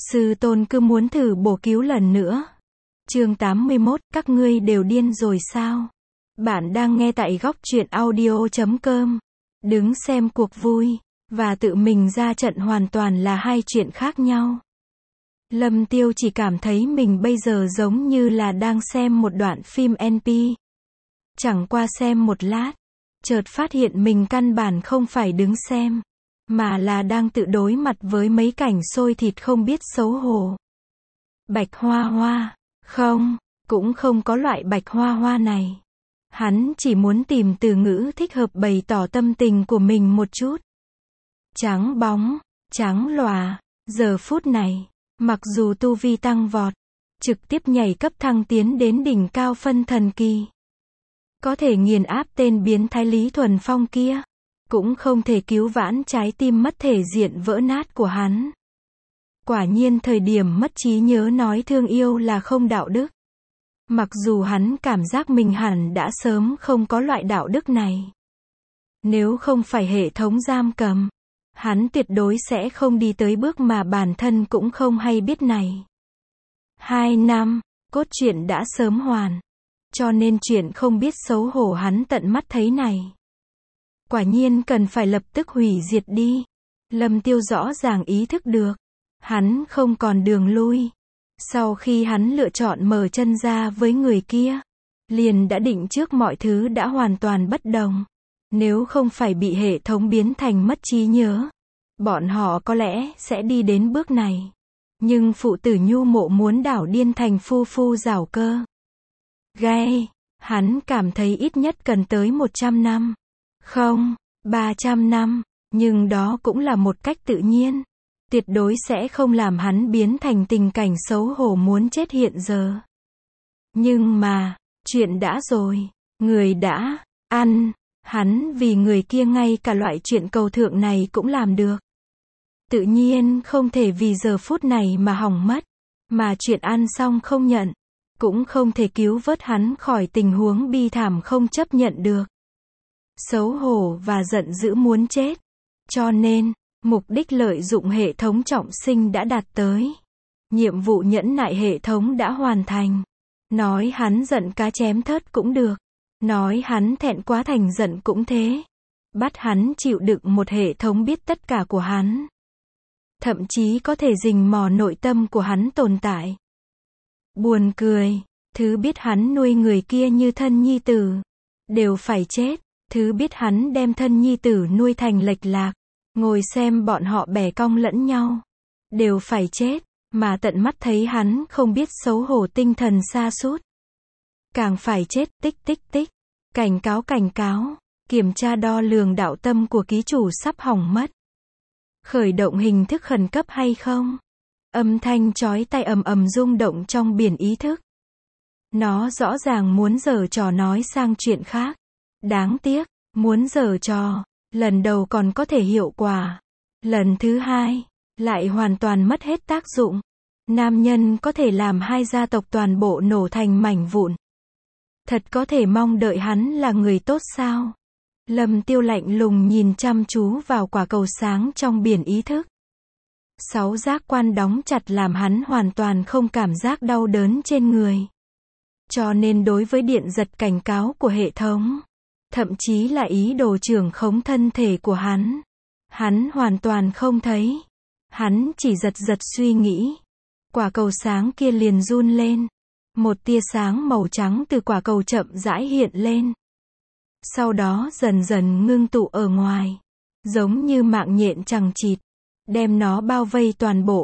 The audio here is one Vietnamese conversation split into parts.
Sư tôn cứ muốn thử bổ cứu lần nữa. Chương 81, các ngươi đều điên rồi sao? Bạn đang nghe tại góc truyện audio.com. Đứng xem cuộc vui, và tự mình ra trận hoàn toàn là hai chuyện khác nhau. Lâm Tiêu chỉ cảm thấy mình bây giờ giống như là đang xem một đoạn phim NP. Chẳng qua xem một lát, chợt phát hiện mình căn bản không phải đứng xem, mà là đang tự đối mặt với mấy cảnh xôi thịt không biết xấu hổ. Bạch Hoa Hoa, không, cũng không có loại Bạch Hoa Hoa này. Hắn chỉ muốn tìm từ ngữ thích hợp bày tỏ tâm tình của mình một chút. Trắng bóng, trắng lòa, giờ phút này, mặc dù tu vi tăng vọt, trực tiếp nhảy cấp thăng tiến đến đỉnh cao phân thần kỳ, có thể nghiền áp tên biến thái Lý Thuần Phong kia, cũng không thể cứu vãn trái tim mất thể diện vỡ nát của hắn. Quả nhiên thời điểm mất trí nhớ nói thương yêu là không đạo đức. Mặc dù hắn cảm giác mình hẳn đã sớm không có loại đạo đức này. Nếu không phải hệ thống giam cầm, hắn tuyệt đối sẽ không đi tới bước mà bản thân cũng không hay biết này. 2 năm, cốt truyện đã sớm hoàn. Cho nên chuyện không biết xấu hổ hắn tận mắt thấy này. Quả nhiên cần phải lập tức hủy diệt đi. Lâm Tiêu rõ ràng ý thức được. Hắn không còn đường lui. Sau khi hắn lựa chọn mở chân ra với người kia, liền đã định trước mọi thứ đã hoàn toàn bất đồng. Nếu không phải bị hệ thống biến thành mất trí nhớ, bọn họ có lẽ sẽ đi đến bước này. Nhưng phụ tử nhu mộ muốn đảo điên thành phu phu giảo cơ. Gai, hắn cảm thấy ít nhất cần tới 100 năm. Không, 300 năm, nhưng đó cũng là một cách tự nhiên. Tuyệt đối sẽ không làm hắn biến thành tình cảnh xấu hổ muốn chết hiện giờ. Nhưng mà, chuyện đã rồi, người đã ăn, hắn vì người kia ngay cả loại chuyện cầu thượng này cũng làm được. Tự nhiên không thể vì giờ phút này mà hỏng mất, mà chuyện ăn xong không nhận, cũng không thể cứu vớt hắn khỏi tình huống bi thảm không chấp nhận được. Xấu hổ và giận dữ muốn chết. Cho nên, mục đích lợi dụng hệ thống trọng sinh đã đạt tới. Nhiệm vụ nhẫn nại hệ thống đã hoàn thành. Nói hắn giận cá chém thớt cũng được. Nói hắn thẹn quá thành giận cũng thế. Bắt hắn chịu đựng một hệ thống biết tất cả của hắn. Thậm chí có thể rình mò nội tâm của hắn tồn tại. Buồn cười, thứ biết hắn nuôi người kia như thân nhi tử, đều phải chết. Thứ biết hắn đem thân nhi tử nuôi thành lệch lạc, ngồi xem bọn họ bẻ cong lẫn nhau, đều phải chết, mà tận mắt thấy hắn không biết xấu hổ tinh thần sa sút. Càng phải chết, tích tích tích. Cảnh cáo, kiểm tra đo lường đạo tâm của ký chủ sắp hỏng mất. Khởi động hình thức khẩn cấp hay không? Âm thanh chói tai ầm ầm rung động trong biển ý thức. Nó rõ ràng muốn giở trò nói sang chuyện khác. Đáng tiếc, muốn giở trò, lần đầu còn có thể hiệu quả. Lần thứ hai, lại hoàn toàn mất hết tác dụng. Nam nhân có thể làm hai gia tộc toàn bộ nổ thành mảnh vụn. Thật có thể mong đợi hắn là người tốt sao? Lâm Tiêu lạnh lùng nhìn chăm chú vào quả cầu sáng trong biển ý thức. 6 giác quan đóng chặt làm hắn hoàn toàn không cảm giác đau đớn trên người. Cho nên đối với điện giật cảnh cáo của hệ thống, thậm chí là ý đồ trưởng khống thân thể của hắn hoàn toàn không thấy. Hắn chỉ giật suy nghĩ. Quả cầu sáng kia liền run lên. Một tia sáng màu trắng từ quả cầu chậm rãi hiện lên. Sau đó dần dần ngưng tụ ở ngoài. Giống như mạng nhện chằng chịt. Đem nó bao vây toàn bộ.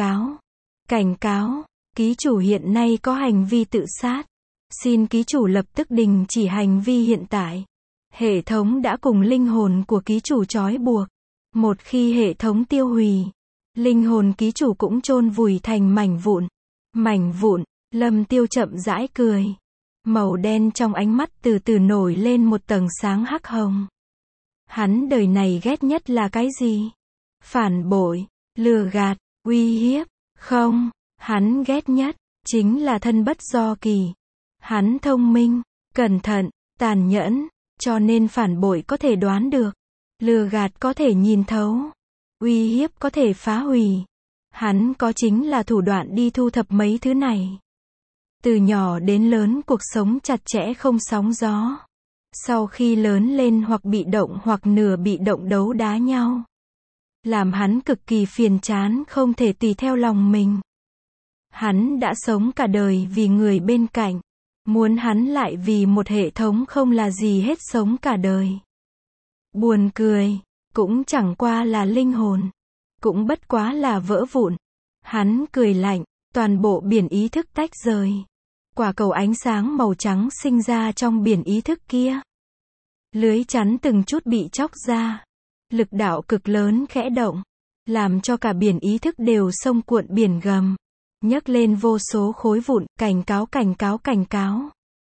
Cảnh cáo. Ký chủ hiện nay có hành vi tự sát. Xin ký chủ lập tức đình chỉ hành vi hiện tại. Hệ thống đã cùng linh hồn của ký chủ trói buộc. Một khi hệ thống tiêu hủy, linh hồn ký chủ cũng chôn vùi thành mảnh vụn. Mảnh vụn, Lâm Tiêu chậm rãi cười. Màu đen trong ánh mắt từ từ nổi lên một tầng sáng hắc hồng. Hắn đời này ghét nhất là cái gì? Phản bội, lừa gạt, uy hiếp. Không, hắn ghét nhất chính là thân bất do kỳ. Hắn thông minh, cẩn thận, tàn nhẫn, cho nên phản bội có thể đoán được. Lừa gạt có thể nhìn thấu. Uy hiếp có thể phá hủy. Hắn có chính là thủ đoạn đi thu thập mấy thứ này. Từ nhỏ đến lớn cuộc sống chặt chẽ không sóng gió. Sau khi lớn lên hoặc bị động hoặc nửa bị động đấu đá nhau. Làm hắn cực kỳ phiền chán không thể tùy theo lòng mình. Hắn đã sống cả đời vì người bên cạnh. Muốn hắn lại vì một hệ thống không là gì hết sống cả đời. Buồn cười, cũng chẳng qua là linh hồn. Cũng bất quá là vỡ vụn. Hắn cười lạnh, toàn bộ biển ý thức tách rời. Quả cầu ánh sáng màu trắng sinh ra trong biển ý thức kia. Lưới chắn từng chút bị chóc ra. Lực đạo cực lớn khẽ động. Làm cho cả biển ý thức đều xông cuộn biển gầm. Nhấc lên vô số khối vụn, cảnh cáo cảnh cáo cảnh cáo.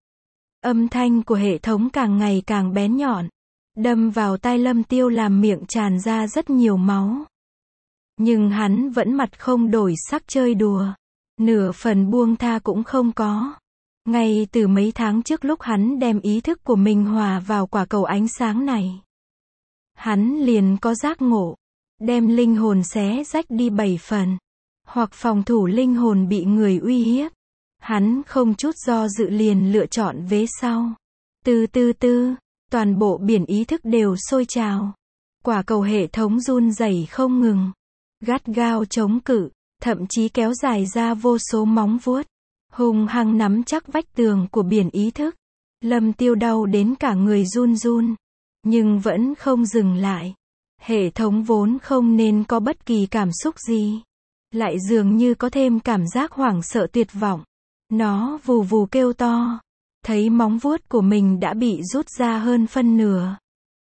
Âm thanh của hệ thống càng ngày càng bén nhọn. Đâm vào tai Lâm Tiêu làm miệng tràn ra rất nhiều máu. Nhưng hắn vẫn mặt không đổi sắc chơi đùa. Nửa phần buông tha cũng không có. Ngay từ mấy tháng trước lúc hắn đem ý thức của mình hòa vào quả cầu ánh sáng này. Hắn liền có giác ngộ. Đem linh hồn xé rách đi 7 phần. Hoặc phòng thủ linh hồn bị người uy hiếp. Hắn không chút do dự liền lựa chọn vế sau. Từ toàn bộ biển ý thức đều sôi trào. Quả cầu hệ thống run rẩy không ngừng. Gắt gao chống cự, thậm chí kéo dài ra vô số móng vuốt. Hung hăng nắm chắc vách tường của biển ý thức. Lâm Tiêu đau đến cả người run run. Nhưng vẫn không dừng lại. Hệ thống vốn không nên có bất kỳ cảm xúc gì. Lại dường như có thêm cảm giác hoảng sợ tuyệt vọng. Nó vù vù kêu to. Thấy móng vuốt của mình đã bị rút ra hơn phân nửa.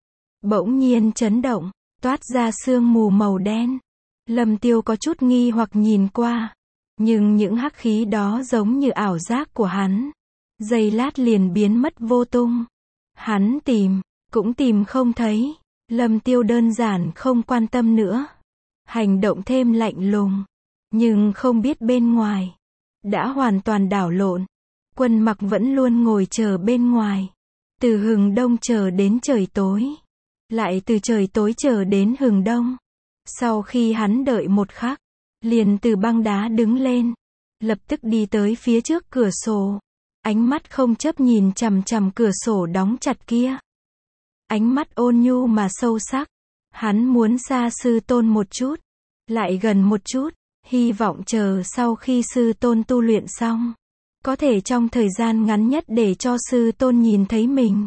Bỗng nhiên chấn động, toát ra sương mù màu đen. Lâm Tiêu có chút nghi hoặc nhìn qua. Nhưng những hắc khí đó giống như ảo giác của hắn. Giây lát liền biến mất vô tung. Hắn tìm, cũng tìm không thấy. Lâm Tiêu đơn giản không quan tâm nữa. Hành động thêm lạnh lùng. Nhưng không biết bên ngoài. Đã hoàn toàn đảo lộn. Quân Mặc vẫn luôn ngồi chờ bên ngoài. Từ hừng đông chờ đến trời tối. Lại từ trời tối chờ đến hừng đông. Sau khi hắn đợi một khắc. Liền từ băng đá đứng lên. Lập tức đi tới phía trước cửa sổ. Ánh mắt không chớp nhìn chằm chằm cửa sổ đóng chặt kia. Ánh mắt ôn nhu mà sâu sắc. Hắn muốn xa sư tôn một chút. Lại gần một chút. Hy vọng chờ sau khi sư tôn tu luyện xong. Có thể trong thời gian ngắn nhất để cho sư tôn nhìn thấy mình.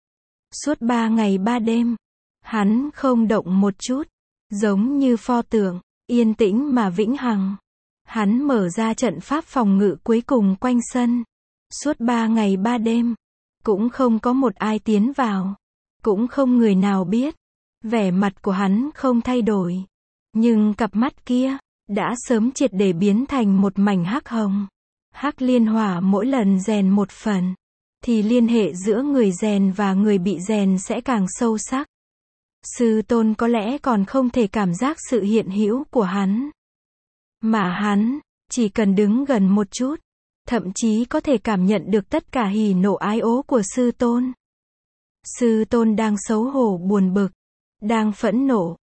Suốt 3 ngày 3 đêm. Hắn không động một chút. Giống như pho tượng. Yên tĩnh mà vĩnh hằng. Hắn mở ra trận pháp phòng ngự cuối cùng quanh sân. Suốt 3 ngày 3 đêm. Cũng không có một ai tiến vào. Cũng không người nào biết. Vẻ mặt của hắn không thay đổi. Nhưng cặp mắt kia. Đã sớm triệt để biến thành một mảnh hắc hồng. Hắc liên hỏa mỗi lần rèn một phần. Thì liên hệ giữa người rèn và người bị rèn sẽ càng sâu sắc. Sư tôn có lẽ còn không thể cảm giác sự hiện hữu của hắn. Mà hắn, chỉ cần đứng gần một chút. Thậm chí có thể cảm nhận được tất cả hỉ nộ ái ố của sư tôn. Sư tôn đang xấu hổ buồn bực. Đang phẫn nộ.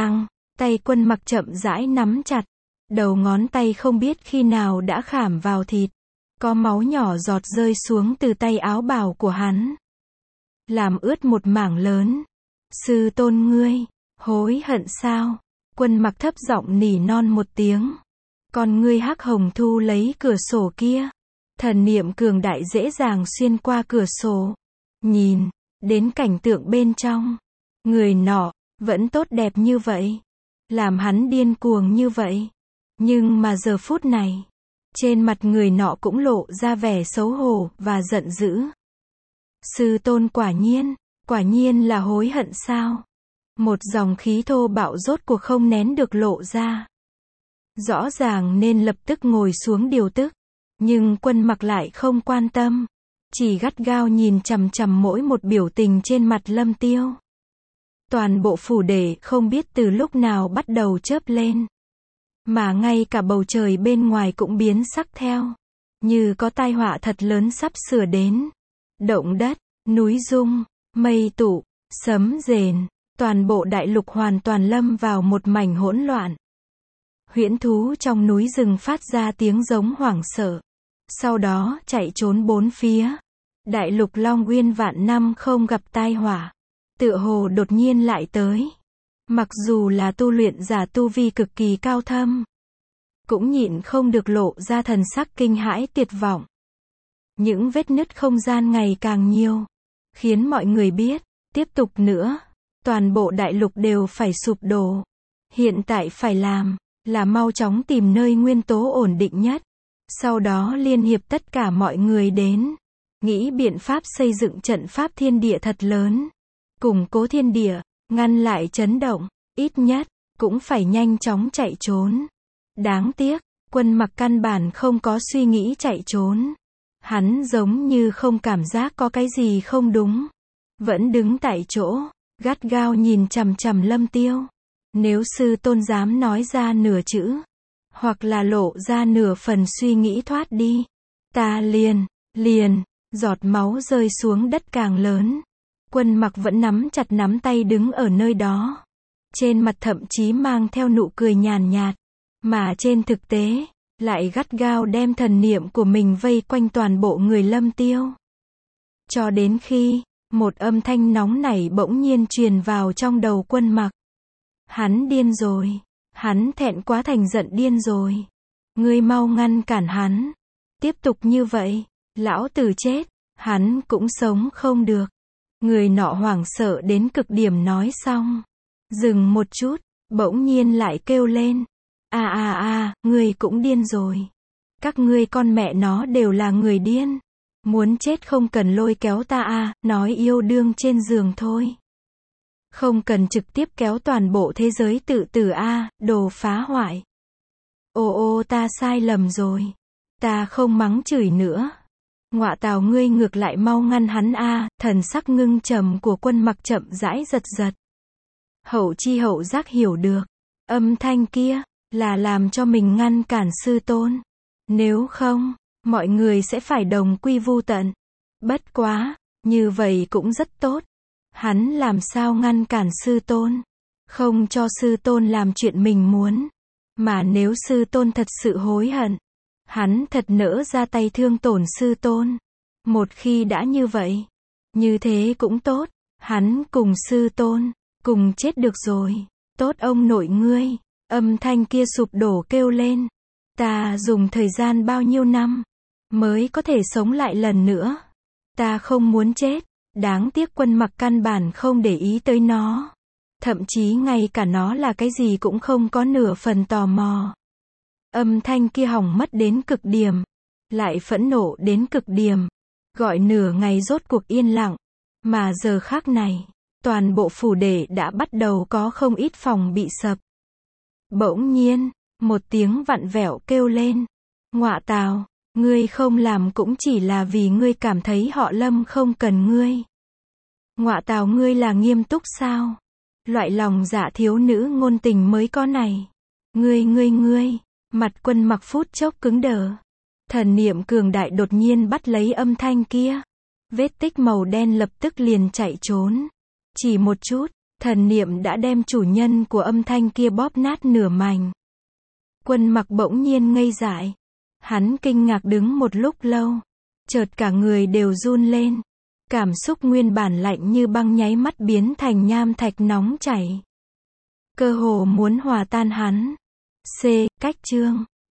Tay Quân Mặc chậm rãi nắm chặt. Đầu ngón tay không biết khi nào đã khảm vào thịt. Có máu nhỏ giọt rơi xuống từ tay áo bào của hắn. Làm ướt một mảng lớn. Sư tôn ngươi, hối hận sao? Quân Mặc thấp giọng nỉ non một tiếng. Con ngươi hắc hồng thu lấy cửa sổ kia. Thần niệm cường đại dễ dàng xuyên qua cửa sổ. Nhìn, đến cảnh tượng bên trong. Người nọ, vẫn tốt đẹp như vậy. Làm hắn điên cuồng như vậy. Nhưng mà giờ phút này, trên mặt người nọ cũng lộ ra vẻ xấu hổ và giận dữ. Sư tôn quả nhiên là hối hận sao? Một dòng khí thô bạo rốt cuộc không nén được lộ ra. Rõ ràng nên lập tức ngồi xuống điều tức. Nhưng Quân Mặc lại không quan tâm. Chỉ gắt gao nhìn chằm chằm mỗi một biểu tình trên mặt Lâm Tiêu. Toàn bộ phủ đệ không biết từ lúc nào bắt đầu chớp lên. Mà ngay cả bầu trời bên ngoài cũng biến sắc theo. Như có tai họa thật lớn sắp sửa đến. Động đất, núi rung, mây tụ, sấm rền. Toàn bộ đại lục hoàn toàn lâm vào một mảnh hỗn loạn. Huyễn thú trong núi rừng phát ra tiếng giống hoảng sợ. Sau đó chạy trốn bốn phía. Đại lục Long Uyên vạn năm không gặp tai họa. Tựa hồ đột nhiên lại tới. Mặc dù là tu luyện giả tu vi cực kỳ cao thâm, cũng nhịn không được lộ ra thần sắc kinh hãi tuyệt vọng. Những vết nứt không gian ngày càng nhiều, khiến mọi người biết, tiếp tục nữa, toàn bộ đại lục đều phải sụp đổ. Hiện tại phải làm, là mau chóng tìm nơi nguyên tố ổn định nhất. Sau đó liên hiệp tất cả mọi người đến, nghĩ biện pháp xây dựng trận pháp thiên địa thật lớn. Củng cố thiên địa, ngăn lại chấn động, ít nhất, cũng phải nhanh chóng chạy trốn. Đáng tiếc, Quân Mặc căn bản không có suy nghĩ chạy trốn. Hắn giống như không cảm giác có cái gì không đúng. Vẫn đứng tại chỗ, gắt gao nhìn chằm chằm Lâm Tiêu. Nếu sư tôn dám nói ra nửa chữ, hoặc là lộ ra nửa phần suy nghĩ thoát đi, ta liền, giọt máu rơi xuống đất càng lớn. Quân Mặc vẫn nắm chặt nắm tay đứng ở nơi đó. Trên mặt thậm chí mang theo nụ cười nhàn nhạt. Mà trên thực tế, lại gắt gao đem thần niệm của mình vây quanh toàn bộ người Lâm Tiêu. Cho đến khi, một âm thanh nóng nảy bỗng nhiên truyền vào trong đầu Quân Mặc. Hắn điên rồi. Hắn thẹn quá thành giận điên rồi. Ngươi mau ngăn cản hắn. Tiếp tục như vậy, lão tử chết, hắn cũng sống không được. Người nọ hoảng sợ đến cực điểm nói xong. Dừng một chút, bỗng nhiên lại kêu lên. Ngươi cũng điên rồi. Các ngươi con mẹ nó đều là người điên. Muốn chết không cần lôi kéo ta nói yêu đương trên giường thôi. Không cần trực tiếp kéo toàn bộ thế giới tự tử đồ phá hoại. Ta sai lầm rồi. Ta không mắng chửi nữa. Ngọa tào ngươi ngược lại mau ngăn hắn thần sắc ngưng trầm của Quân Mặc chậm rãi giật giật. Hậu chi hậu giác hiểu được. Âm thanh kia, là làm cho mình ngăn cản sư tôn. Nếu không, mọi người sẽ phải đồng quy vu tận. Bất quá, như vậy cũng rất tốt. Hắn làm sao ngăn cản sư tôn? Không cho sư tôn làm chuyện mình muốn. Mà nếu sư tôn thật sự hối hận, hắn thật nỡ ra tay thương tổn sư tôn. Một khi đã như vậy, như thế cũng tốt. Hắn cùng sư tôn, cùng chết được rồi. Tốt ông nội ngươi. Âm thanh kia sụp đổ kêu lên. Ta dùng thời gian bao nhiêu năm, mới có thể sống lại lần nữa. Ta không muốn chết. Đáng tiếc Quân Mặc căn bản không để ý tới nó. Thậm chí ngay cả nó là cái gì cũng không có nửa phần tò mò. Âm thanh kia hỏng mất đến cực điểm. Lại phẫn nộ đến cực điểm. Gọi nửa ngày rốt cuộc yên lặng. Mà giờ khác này, toàn bộ phủ đệ đã bắt đầu có không ít phòng bị sập. Bỗng nhiên, một tiếng vặn vẹo kêu lên. Ngọa tào, ngươi không làm cũng chỉ là vì ngươi cảm thấy họ Lâm không cần ngươi. Ngọa tào ngươi là nghiêm túc sao? Loại lòng dạ thiếu nữ ngôn tình mới có này. Ngươi. Mặt Quân Mặc phút chốc cứng đờ. Thần niệm cường đại đột nhiên bắt lấy âm thanh kia. Vết tích màu đen lập tức liền chạy trốn. Chỉ một chút, thần niệm đã đem chủ nhân của âm thanh kia bóp nát nửa mảnh. Quân Mặc bỗng nhiên ngây dại. Hắn kinh ngạc đứng một lúc lâu. Chợt cả người đều run lên. Cảm xúc nguyên bản lạnh như băng nháy mắt biến thành nham thạch nóng chảy. Cơ hồ muốn hòa tan hắn. Cách chương